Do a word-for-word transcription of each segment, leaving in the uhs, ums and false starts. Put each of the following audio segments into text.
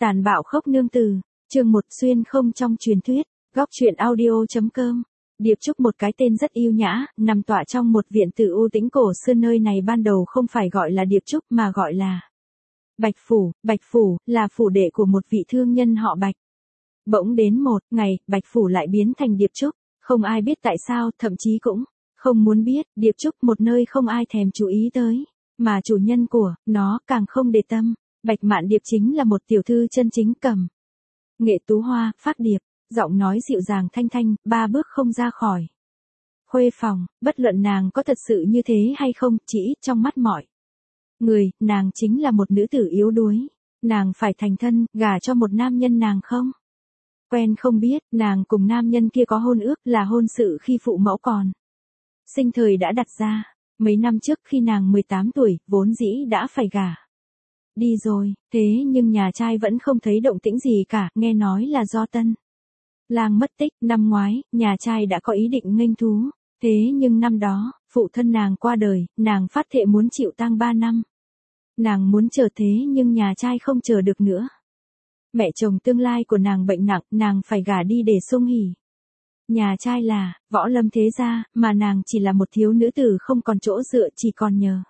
Tàn bạo khốc nương tử, chương một xuyên không trong truyền thuyết, góc truyện audio.com. Điệp Trúc một cái tên rất yêu nhã, nằm tọa trong một viện tử u tĩnh cổ xưa, nơi này ban đầu không phải gọi là Điệp Trúc mà gọi là Bạch Phủ. Bạch Phủ là phủ đệ của một vị thương nhân họ Bạch. Bỗng đến một ngày, Bạch Phủ lại biến thành Điệp Trúc, không ai biết tại sao, thậm chí cũng không muốn biết. Điệp Trúc một nơi không ai thèm chú ý tới, mà chủ nhân của nó càng không để tâm. Bạch Mạn Điệp chính là một tiểu thư chân chính, cầm nghệ tú hoa, phát điệp, giọng nói dịu dàng thanh thanh, ba bước không ra khỏi khuê phòng. Bất luận nàng có thật sự như thế hay không, chỉ trong mắt mọi người, nàng chính là một nữ tử yếu đuối. Nàng phải thành thân, gả cho một nam nhân nàng không quen không biết. Nàng cùng nam nhân kia có hôn ước, là hôn sự khi phụ mẫu còn sinh thời đã đặt ra. Mấy năm trước khi nàng mười tám tuổi, vốn dĩ đã phải gả đi rồi, thế nhưng nhà trai vẫn không thấy động tĩnh gì cả, nghe nói là do tân lang mất tích. Năm ngoái, nhà trai đã có ý định nghênh thú, thế nhưng năm đó, phụ thân nàng qua đời, nàng phát thệ muốn chịu tang ba năm. Nàng muốn chờ, thế nhưng nhà trai không chờ được nữa. Mẹ chồng tương lai của nàng bệnh nặng, nàng phải gả đi để sung hỉ. Nhà trai là võ lâm thế gia, mà nàng chỉ là một thiếu nữ tử không còn chỗ dựa, chỉ còn nhờ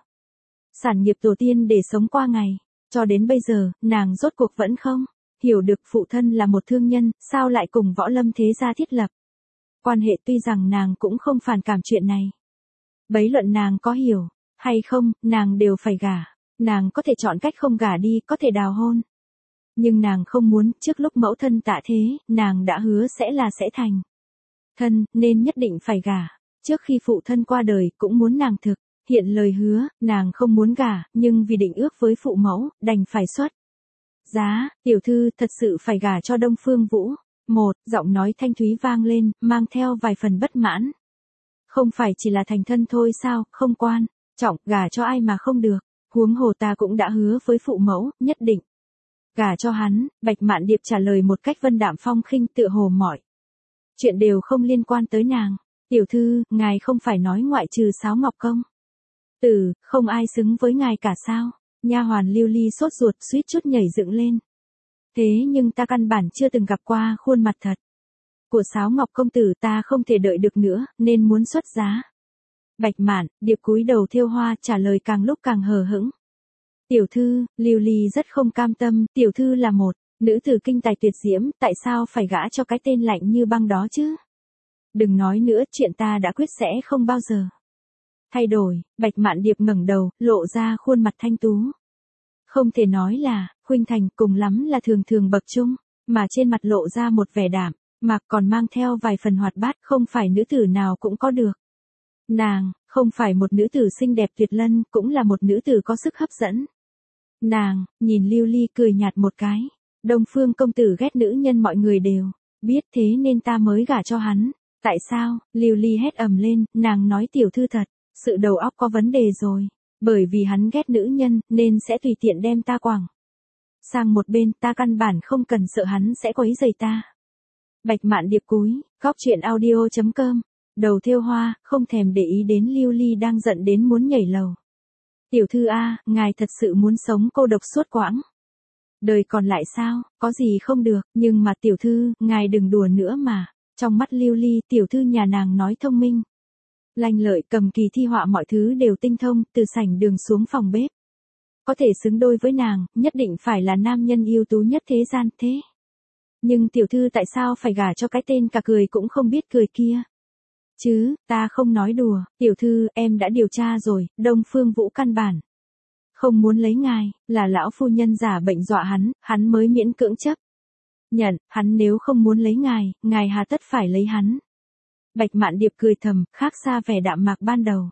sản nghiệp tổ tiên để sống qua ngày. Cho đến bây giờ, nàng rốt cuộc vẫn không hiểu được phụ thân là một thương nhân, sao lại cùng võ lâm thế gia thiết lập quan hệ. Tuy rằng nàng cũng không phản cảm chuyện này, bấy luận nàng có hiểu hay không, nàng đều phải gả. Nàng có thể chọn cách không gả đi, có thể đào hôn, nhưng nàng không muốn. Trước lúc mẫu thân tạ thế, nàng đã hứa sẽ là sẽ thành thân, nên nhất định phải gả. Trước khi phụ thân qua đời, cũng muốn nàng thực hiện lời hứa. Nàng không muốn gả, nhưng vì định ước với phụ mẫu, đành phải xuất giá. Tiểu thư thật sự phải gả cho Đông Phương Vũ. Một giọng nói thanh thúy vang lên, mang theo vài phần bất mãn. Không phải chỉ là thành thân thôi sao, không quan trọng gả cho ai mà không được. Huống hồ ta cũng đã hứa với phụ mẫu, nhất định gả cho hắn. Bạch Mạn Điệp trả lời một cách vân đạm phong khinh, tựa hồ mọi chuyện đều không liên quan tới nàng. Tiểu thư, ngài không phải nói ngoại trừ Sáo Ngọc Công tử, không ai xứng với ngài cả sao? Nha hoàn Lưu Ly sốt ruột, suýt chút nhảy dựng lên. Thế nhưng ta căn bản chưa từng gặp qua khuôn mặt thật của Sáo Ngọc công tử, ta không thể đợi được nữa, nên muốn xuất giá. Bạch Mạn Điệp cúi đầu thêu hoa, trả lời càng lúc càng hờ hững. Tiểu thư, Lưu Ly rất không cam tâm, tiểu thư là một nữ tử kinh tài tuyệt diễm, tại sao phải gả cho cái tên lạnh như băng đó chứ? Đừng nói nữa, chuyện ta đã quyết sẽ không bao giờ thay đổi. Bạch Mạn Điệp ngẩng đầu, lộ ra khuôn mặt thanh tú. Không thể nói là khuynh thành, cùng lắm là thường thường bậc trung, mà trên mặt lộ ra một vẻ đạm mạc, còn mang theo vài phần hoạt bát, không phải nữ tử nào cũng có được. Nàng không phải một nữ tử xinh đẹp tuyệt lân, cũng là một nữ tử có sức hấp dẫn. Nàng nhìn Lưu Ly cười nhạt một cái. Đông Phương công tử ghét nữ nhân, mọi người đều biết, thế nên ta mới gả cho hắn. Tại sao? Lưu Ly hét ầm lên. Nàng nói tiểu thư thật sự đầu óc có vấn đề rồi. Bởi vì hắn ghét nữ nhân, nên sẽ tùy tiện đem ta quẳng sang một bên, ta căn bản không cần sợ hắn sẽ quấy rầy ta. Bạch Mạn Điệp cúi, góc truyện audio.com, đầu thêu hoa, không thèm để ý đến Lưu Ly đang giận đến muốn nhảy lầu. Tiểu thư a, ngài thật sự muốn sống cô độc suốt quãng đời còn lại sao? Có gì không được, nhưng mà tiểu thư, ngài đừng đùa nữa mà. Trong mắt Lưu Ly, tiểu thư nhà nàng nói thông minh, lanh lợi, cầm kỳ thi họa, mọi thứ đều tinh thông, từ sảnh đường xuống phòng bếp. Có thể xứng đôi với nàng, nhất định phải là nam nhân ưu tú nhất thế gian. Thế nhưng tiểu thư tại sao phải gả cho cái tên cả cười cũng không biết cười kia chứ? Ta không nói đùa, tiểu thư, em đã điều tra rồi, Đông Phương Vũ căn bản không muốn lấy ngài, là lão phu nhân giả bệnh dọa hắn, hắn mới miễn cưỡng chấp nhận. Hắn nếu không muốn lấy ngài, ngài hà tất phải lấy hắn? Bạch Mạn Điệp cười thầm, khác xa vẻ đạm mạc ban đầu.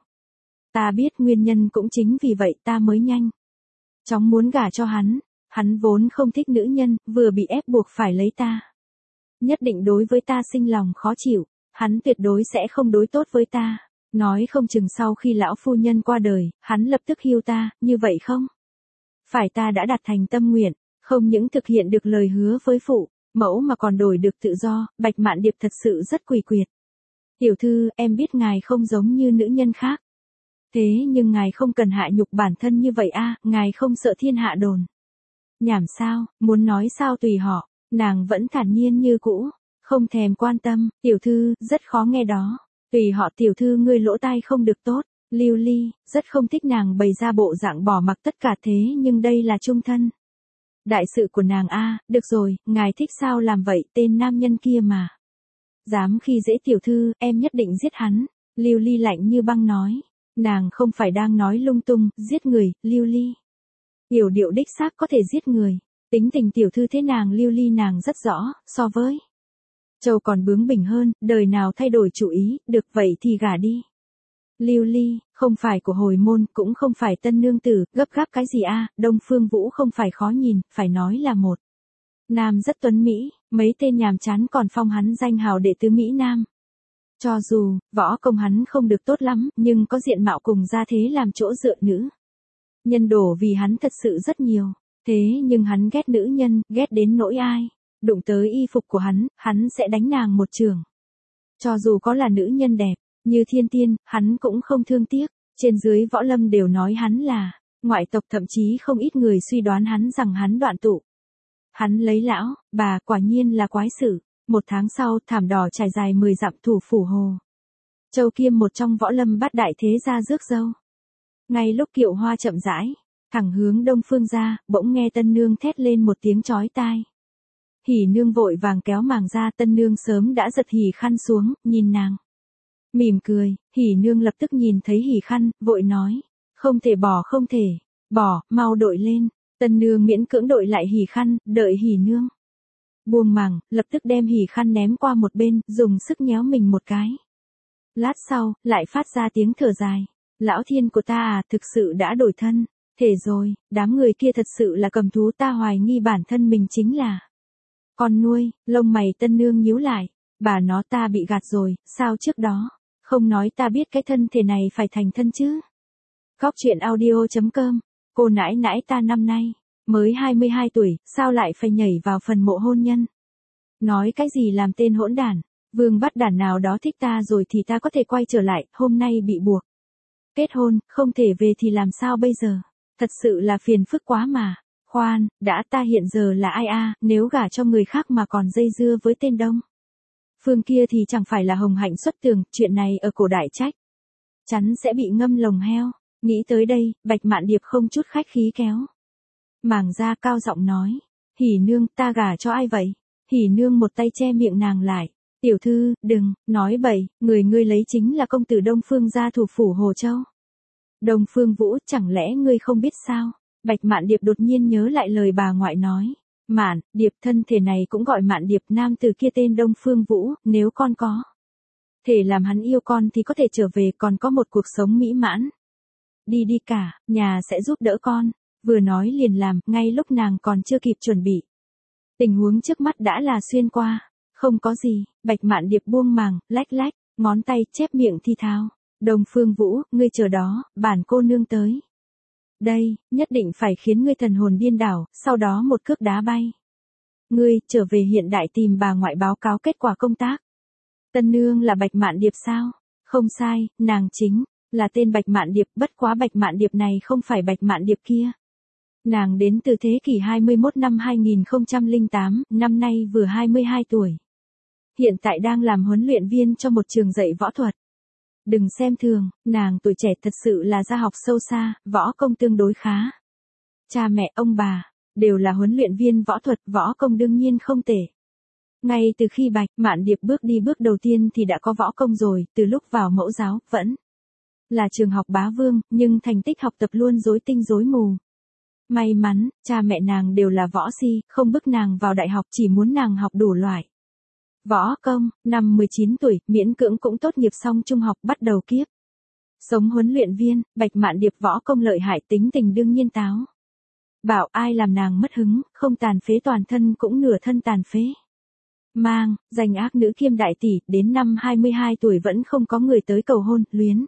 Ta biết nguyên nhân, cũng chính vì vậy ta mới nhanh chóng muốn gả cho hắn. Hắn vốn không thích nữ nhân, vừa bị ép buộc phải lấy ta, nhất định đối với ta sinh lòng khó chịu. Hắn tuyệt đối sẽ không đối tốt với ta. Nói không chừng sau khi lão phu nhân qua đời, hắn lập tức hưu ta, như vậy không phải ta đã đạt thành tâm nguyện, không những thực hiện được lời hứa với phụ mẫu mà còn đổi được tự do. Bạch Mạn Điệp thật sự rất quỷ quyệt. Tiểu thư, em biết ngài không giống như nữ nhân khác, thế nhưng ngài không cần hạ nhục bản thân như vậy a, ngài không sợ thiên hạ đồn Nhảm sao, muốn nói sao tùy họ, nàng vẫn thản nhiên như cũ, không thèm quan tâm, tiểu thư, rất khó nghe đó. Tùy họ tiểu thư ngươi lỗ tai không được tốt, Lưu Ly, rất không thích nàng bày ra bộ dạng bỏ mặc tất cả thế nhưng đây là chung thân. Đại sự của nàng a, được rồi, ngài thích sao làm vậy, tên nam nhân kia mà. Dám khi dễ tiểu thư, em nhất định giết hắn, Lưu Ly lạnh như băng nói. Nàng không phải đang nói lung tung, giết người, Lưu Ly. Yểu điệu đích xác có thể giết người, tính tình tiểu thư thế nàng Lưu Ly nàng rất rõ, so với Châu còn bướng bỉnh hơn, đời nào thay đổi chủ ý, được vậy thì gả đi. Lưu Ly, không phải của hồi môn, cũng không phải tân nương tử, gấp gáp cái gì a? Đông Phương Vũ không phải khó nhìn, phải nói là một nam rất tuấn mỹ, mấy tên nhàm chán còn phong hắn danh hào đệ tứ Mỹ Nam. Cho dù, võ công hắn không được tốt lắm, nhưng có diện mạo cùng gia thế làm chỗ dựa nữ. Nhân đổ vì hắn thật sự rất nhiều, thế nhưng hắn ghét nữ nhân, ghét đến nỗi ai. Đụng tới y phục của hắn, hắn sẽ đánh nàng một trường. Cho dù có là nữ nhân đẹp, như thiên tiên, hắn cũng không thương tiếc. Trên dưới võ lâm đều nói hắn là ngoại tộc, thậm chí không ít người suy đoán hắn rằng hắn đoạn tụ. Hắn lấy lão, bà, quả nhiên là quái sự. Một tháng sau, thảm đỏ trải dài mười dặm thủ phủ hồ. Châu Kiêm một trong võ lâm bát đại thế gia rước dâu. Ngay lúc kiệu hoa chậm rãi, thẳng hướng đông phương ra, bỗng nghe tân nương thét lên một tiếng chói tai. Hỉ nương vội vàng kéo màng ra, tân nương sớm đã giật hỉ khăn xuống, nhìn nàng. Mỉm cười, hỉ nương lập tức nhìn thấy hỉ khăn, vội nói. Không thể bỏ, không thể. Bỏ, mau đội lên. Tân nương miễn cưỡng đội lại hỉ khăn, đợi hỉ nương buông màng, lập tức đem hỉ khăn ném qua một bên, dùng sức nhéo mình một cái. Lát sau, lại phát ra tiếng thở dài. Lão thiên của ta à, thực sự đã đổi thân. Thể rồi, đám người kia thật sự là cầm thú, ta hoài nghi bản thân mình chính là con nuôi. Lông mày tân nương nhíu lại. Bà nó ta bị gạt rồi, sao trước đó không nói ta biết cái thân thể này phải thành thân chứ. Góc truyện audio chấm com. Cô nãi nãi ta năm nay mới hai mươi hai tuổi, sao lại phải nhảy vào phần mộ hôn nhân? Nói cái gì làm tên hỗn đản, vương bắt đản nào đó thích ta rồi thì ta có thể quay trở lại, hôm nay bị buộc kết hôn, không thể về thì làm sao bây giờ? Thật sự là phiền phức quá mà. Khoan, đã, ta hiện giờ là ai a, nếu gả cho người khác mà còn dây dưa với tên Đông Phương kia thì chẳng phải là hồng hạnh xuất tường, chuyện này ở cổ đại trách chắn sẽ bị ngâm lồng heo. Nghĩ tới đây, Bạch Mạn Điệp không chút khách khí kéo màng ra, cao giọng nói. Hỉ nương, ta gả cho ai vậy? Hỉ nương một tay che miệng nàng lại. Tiểu thư, đừng, nói bậy, người ngươi lấy chính là công tử Đông Phương gia thủ phủ Hồ Châu. Đông Phương Vũ, chẳng lẽ ngươi không biết sao? Bạch Mạn Điệp đột nhiên nhớ lại lời bà ngoại nói. Mạn, Điệp, thân thể này cũng gọi Mạn Điệp, nam từ kia tên Đông Phương Vũ, nếu con có thể làm hắn yêu con thì có thể trở về, còn có một cuộc sống mỹ mãn. Đi đi cả, nhà sẽ giúp đỡ con. Vừa nói liền làm, ngay lúc nàng còn chưa kịp chuẩn bị. Tình huống trước mắt đã là xuyên qua. Không có gì, Bạch Mạn Điệp buông màng, lách lách, ngón tay chép miệng thi thao. Đông Phương Vũ, ngươi chờ đó, bản cô nương tới. Đây, nhất định phải khiến ngươi thần hồn điên đảo, sau đó một cước đá bay. Ngươi, trở về hiện đại tìm bà ngoại báo cáo kết quả công tác. Tân nương là Bạch Mạn Điệp sao? Không sai, nàng chính là tên Bạch Mạn Điệp, bất quá Bạch Mạn Điệp này không phải Bạch Mạn Điệp kia. Nàng đến từ thế kỷ hai mươi mốt năm hai nghìn không trăm lẻ tám, năm nay vừa hai mươi hai tuổi. Hiện tại đang làm huấn luyện viên cho một trường dạy võ thuật. Đừng xem thường, nàng tuổi trẻ thật sự là gia học sâu xa, võ công tương đối khá. Cha mẹ, ông bà đều là huấn luyện viên võ thuật, võ công đương nhiên không tệ. Ngay từ khi Bạch Mạn Điệp bước đi bước đầu tiên thì đã có võ công rồi, từ lúc vào mẫu giáo, vẫn là trường học bá vương, nhưng thành tích học tập luôn rối tinh rối mù. May mắn, cha mẹ nàng đều là võ si, không bức nàng vào đại học, chỉ muốn nàng học đủ loại võ công. Năm mười chín tuổi, miễn cưỡng cũng tốt nghiệp xong trung học, bắt đầu kiếp sống huấn luyện viên. Bạch Mạn Điệp võ công lợi hại, tính tình đương nhiên táo bảo ai làm nàng mất hứng, không tàn phế toàn thân cũng nửa thân tàn phế. Mang danh ác nữ kiêm đại tỷ, đến năm hai mươi hai tuổi vẫn không có người tới cầu hôn. Luyến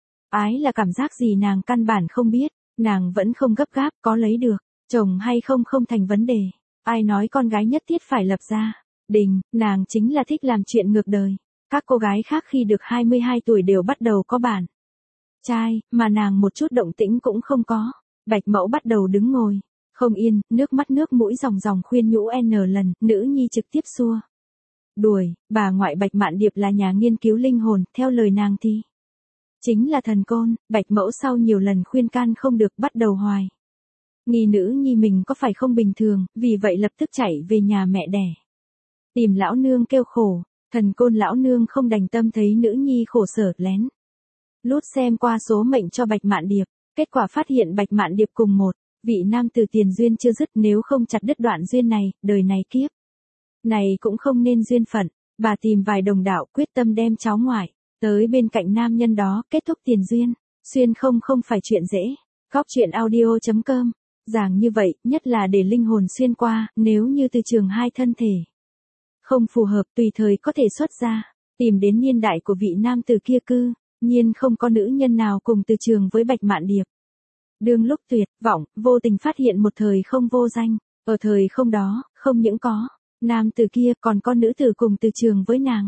ái là cảm giác gì nàng căn bản không biết. Nàng vẫn không gấp gáp, có lấy được chồng hay không không thành vấn đề. Ai nói con gái nhất thiết phải lập gia đình, nàng chính là thích làm chuyện ngược đời. Các cô gái khác khi được hai mươi hai tuổi đều bắt đầu có bạn trai, mà nàng một chút động tĩnh cũng không có. Bạch Mẫu bắt đầu đứng ngồi Không yên, nước mắt nước mũi ròng ròng khuyên nhủ N lần, nữ nhi trực tiếp xua đuổi, bà ngoại Bạch Mạn Điệp là nhà nghiên cứu linh hồn, theo lời nàng thì chính là thần côn. Bạch mẫu sau nhiều lần khuyên can không được, bắt đầu hoài nghi nữ nhi mình có phải không bình thường, vì vậy lập tức chạy về nhà mẹ đẻ, tìm lão nương kêu khổ. Thần côn lão nương không đành tâm thấy nữ nhi khổ sở, lén lút xem qua số mệnh cho Bạch Mạn Điệp, kết quả phát hiện Bạch Mạn Điệp cùng một vị nam tử tiền duyên chưa dứt, nếu không chặt đứt đoạn duyên này, đời này kiếp này cũng không nên duyên phận. Bà tìm vài đồng đạo quyết tâm đem cháu ngoại tới bên cạnh nam nhân đó, kết thúc tiền duyên. Xuyên không không phải chuyện dễ. Góc truyện audio chấm com. Giảng như vậy, nhất là để linh hồn xuyên qua, nếu như từ trường hai thân thể không phù hợp, tùy thời có thể xuất ra, tìm đến niên đại của vị nam tử kia. Cư nhiên không có nữ nhân nào cùng từ trường với Bạch Mạn Điệp. Đương lúc tuyệt vọng, vô tình phát hiện một thời không vô danh, ở thời không đó, không những có nam tử kia, còn có nữ tử cùng từ trường với nàng.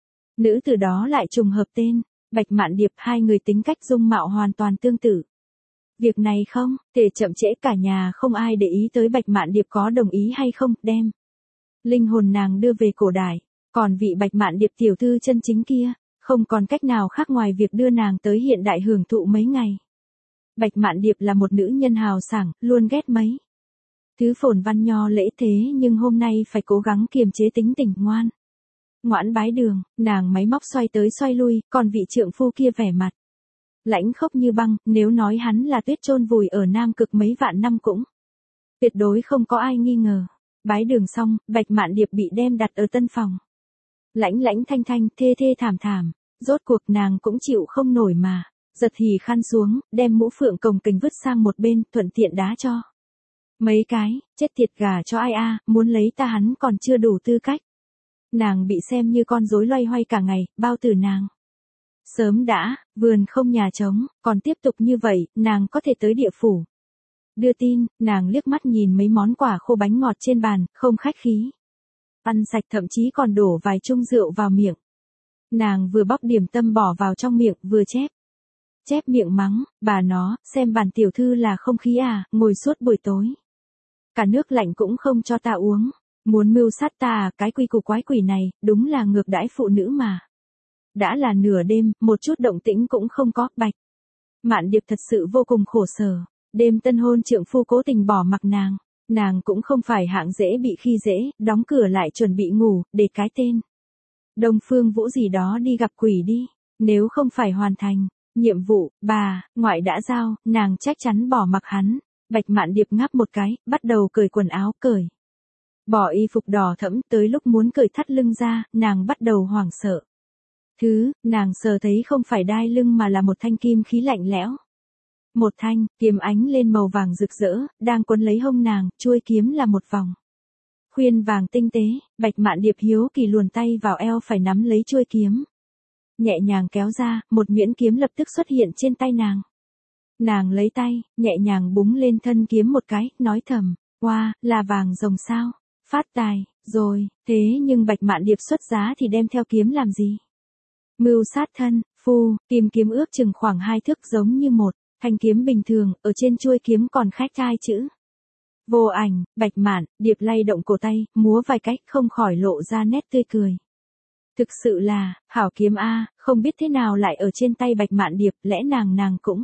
Nữ tử đó lại trùng hợp tên Bạch Mạn Điệp, hai người tính cách dung mạo hoàn toàn tương tự. Việc này không thể chậm trễ, cả nhà không ai để ý tới Bạch Mạn Điệp có đồng ý hay không, đem linh hồn nàng đưa về cổ đại. Còn vị Bạch Mạn Điệp tiểu thư chân chính kia, không còn cách nào khác ngoài việc đưa nàng tới hiện đại hưởng thụ mấy ngày. Bạch Mạn Điệp là một nữ nhân hào sảng, luôn ghét mấy thứ phồn văn nho lễ, thế nhưng hôm nay phải cố gắng kiềm chế tính tình, ngoan ngoãn bái đường. Nàng máy móc xoay tới xoay lui, còn vị trượng phu kia vẻ mặt lãnh khốc như băng, nếu nói hắn là tuyết chôn vùi ở Nam Cực mấy vạn năm cũng tuyệt đối không có ai nghi ngờ. Bái đường xong, Bạch Mạn Điệp bị đem đặt ở tân phòng. Lãnh lãnh thanh thanh, thê thê thảm thảm, rốt cuộc nàng cũng chịu không nổi mà giật hì khăn xuống, đem mũ phượng cồng kềnh vứt sang một bên, thuận tiện đá cho mấy cái. Chết tiệt, gà cho ai a, muốn lấy ta hắn còn chưa đủ tư cách. Nàng bị xem như con rối loay hoay cả ngày, bao tử nàng sớm đã vườn không nhà trống, còn tiếp tục như vậy, nàng có thể tới địa phủ đưa tin. Nàng liếc mắt nhìn mấy món quả khô bánh ngọt trên bàn, không khách khí ăn sạch, thậm chí còn đổ vài chung rượu vào miệng. Nàng vừa bóc điểm tâm bỏ vào trong miệng, vừa chép chép miệng mắng, bà nó, xem bản tiểu thư là không khí à, ngồi suốt buổi tối, cả nước lạnh cũng không cho ta uống, muốn mưu sát ta à, cái quy củ quái quỷ này, đúng là ngược đãi phụ nữ mà. Đã là nửa đêm, một chút động tĩnh cũng không có. Bạch Mạn Điệp thật sự vô cùng khổ sở. Đêm tân hôn trượng phu cố tình bỏ mặc nàng, nàng cũng không phải hạng dễ bị khi dễ, đóng cửa lại chuẩn bị ngủ, để cái tên Đông Phương Vũ gì đó đi gặp quỷ đi, nếu không phải hoàn thành nhiệm vụ bà ngoại đã giao, nàng chắc chắn bỏ mặc hắn. Bạch Mạn Điệp ngáp một cái, bắt đầu cởi quần áo, cởi bỏ y phục đỏ thẫm, tới lúc muốn cởi thắt lưng ra, nàng bắt đầu hoảng sợ. Thứ nàng sờ thấy không phải đai lưng mà là một thanh kim khí lạnh lẽo. Một thanh kiếm ánh lên màu vàng rực rỡ, đang quấn lấy hông nàng, chuôi kiếm là một vòng khuyên vàng tinh tế. Bạch Mạn Điệp hiếu kỳ luồn tay vào eo phải nắm lấy chuôi kiếm, nhẹ nhàng kéo ra, một nhuyễn kiếm lập tức xuất hiện trên tay nàng. Nàng lấy tay, nhẹ nhàng búng lên thân kiếm một cái, nói thầm, wow, là vàng rồng sao, phát tài rồi. Thế nhưng Bạch Mạn Điệp xuất giá thì đem theo kiếm làm gì? Mưu sát thân, phu, tìm kiếm ước chừng khoảng hai thước, giống như một thanh kiếm bình thường, ở trên chuôi kiếm còn khắc hai chữ vô ảnh. Bạch Mạn Điệp lay động cổ tay, múa vài cách, không khỏi lộ ra nét tươi cười. Thực sự là hảo kiếm a, không biết thế nào lại ở trên tay Bạch Mạn Điệp, lẽ nàng nàng cũng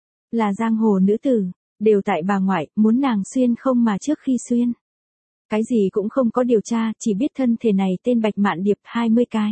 là giang hồ nữ tử, đều tại bà ngoại, muốn nàng xuyên không mà trước khi xuyên cái gì cũng không có điều tra, chỉ biết thân thể này tên Bạch Mạn Điệp, hai mươi cái.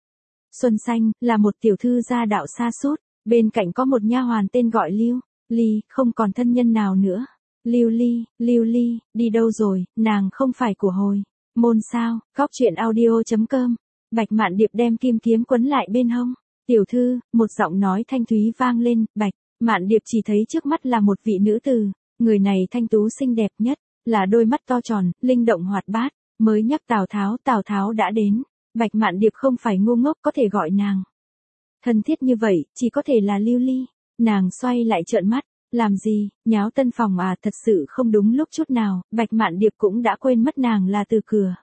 Xuân Xanh là một tiểu thư gia đạo xa sút, bên cạnh có một nha hoàn tên gọi Lưu Ly, không còn thân nhân nào nữa. Lưu Ly, Lưu Ly, đi đâu rồi, nàng không phải của hồi môn sao? Góc truyện audio chấm com. Bạch Mạn Điệp đem kim kiếm quấn lại bên hông. Tiểu thư, một giọng nói thanh thúy vang lên. Bạch Mạn Điệp chỉ thấy trước mắt là một vị nữ tử, người này thanh tú xinh đẹp nhất, là đôi mắt to tròn, linh động hoạt bát. Mới nhắc Tào Tháo, Tào Tháo đã đến. Bạch Mạn Điệp không phải ngu ngốc, có thể gọi nàng thân thiết như vậy, chỉ có thể là Lưu Ly. Nàng xoay lại trợn mắt, làm gì, nháo tân phòng à, thật sự không đúng lúc chút nào. Bạch Mạn Điệp cũng đã quên mất nàng là từ cửa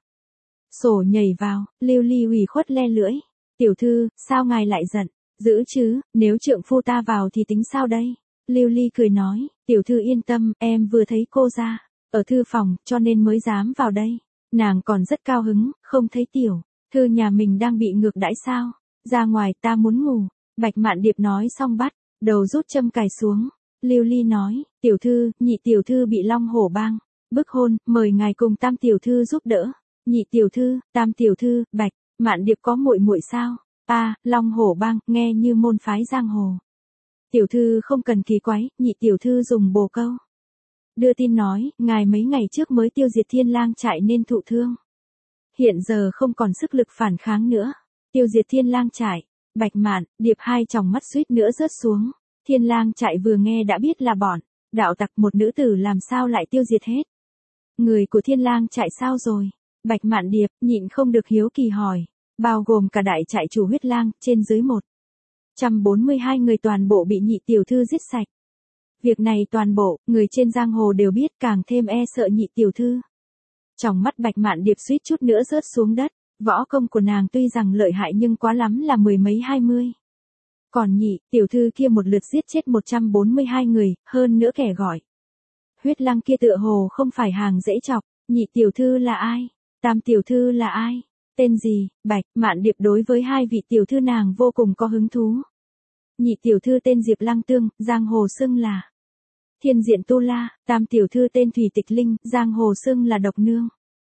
sổ nhảy vào. Lưu Ly ủy khuất le lưỡi, tiểu thư, sao ngài lại giận dữ chứ, nếu trượng phu ta vào thì tính sao đây? Lưu Ly cười nói, tiểu thư yên tâm, em vừa thấy cô ra ở thư phòng, cho nên mới dám vào đây. Nàng còn rất cao hứng, không thấy tiểu thư nhà mình đang bị ngược đãi sao? Ra ngoài, ta muốn ngủ. Bạch Mạn Điệp nói xong bắt đầu rút châm cài xuống. Lưu Ly nói, tiểu thư, nhị tiểu thư bị Long Hổ bang bức hôn, mời ngài cùng Tam tiểu thư giúp đỡ. Nhị tiểu thư, Tam tiểu thư, Bạch Mạn Điệp có muội muội sao? A, à, Long Hổ bang, nghe như môn phái giang hồ. Tiểu thư không cần kỳ quái, nhị tiểu thư dùng bồ câu đưa tin nói, ngài mấy ngày trước mới tiêu diệt Thiên Lang trại nên thụ thương. Hiện giờ không còn sức lực phản kháng nữa. Tiêu diệt Thiên Lang trại. Bạch Mạn Điệp hai tròng mắt suýt nữa rớt xuống. Thiên Lang trại vừa nghe đã biết là bọn đạo tặc, một nữ tử làm sao lại tiêu diệt hết. Người của Thiên Lang trại sao rồi? Bạch Mạn Điệp nhịn không được hiếu kỳ hỏi. Bao gồm cả đại trại chủ Huyết Lang, trên dưới một trăm bốn mươi hai người toàn bộ bị nhị tiểu thư giết sạch. Việc này toàn bộ người trên giang hồ đều biết, càng thêm e sợ nhị tiểu thư. Trong mắt Bạch Mạn Điệp suýt chút nữa rớt xuống đất. Võ công của nàng tuy rằng lợi hại nhưng quá lắm là mười mấy hai mươi. Còn nhị tiểu thư kia một lượt giết chết một trăm bốn mươi hai người, hơn nữa kẻ gọi Huyết Lăng kia tựa hồ không phải hàng dễ chọc. Nhị tiểu thư là ai? Tam tiểu thư là ai? Tên gì? Bạch Mạn Điệp đối với hai vị tiểu thư nàng vô cùng có hứng thú. Nhị tiểu thư tên Diệp Lăng Tương, giang hồ xưng là Thiên Diện Tu La. Tam tiểu thư tên Thủy Tịch Linh, giang hồ xưng là Độc Nương.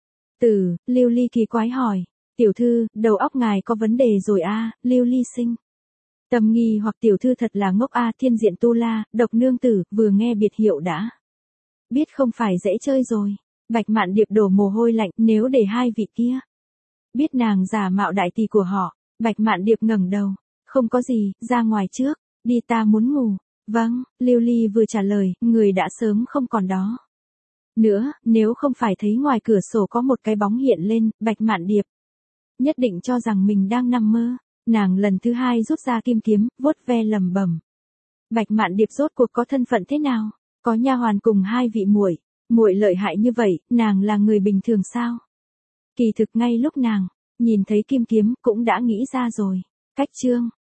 Từ Lưu Ly kỳ quái hỏi, tiểu thư, đầu óc ngài có vấn đề rồi a? À? Lưu Ly sinh tâm nghi hoặc tiểu thư thật là ngốc a? À? Thiên Diện Tu La, Độc Nương tử, vừa nghe biệt hiệu đã biết không phải dễ chơi rồi. Bạch Mạn Điệp đổ mồ hôi lạnh, nếu để hai vị kia biết nàng giả mạo đại tỷ của họ. Bạch Mạn Điệp ngẩng đầu, không có gì, ra ngoài trước, đi, ta muốn ngủ. Vâng, Lưu Ly vừa trả lời, người đã sớm không còn đó nữa, nếu không phải thấy ngoài cửa sổ có một cái bóng hiện lên, Bạch Mạn Điệp nhất định cho rằng mình đang nằm mơ. Nàng lần thứ hai rút ra kim kiếm, vuốt ve lẩm bẩm. Bạch Mạn Điệp rốt cuộc có thân phận thế nào? Có nha hoàn cùng hai vị muội, muội lợi hại như vậy, nàng là người bình thường sao? Kỳ thực ngay lúc nàng nhìn thấy kim kiếm cũng đã nghĩ ra rồi. Cách chương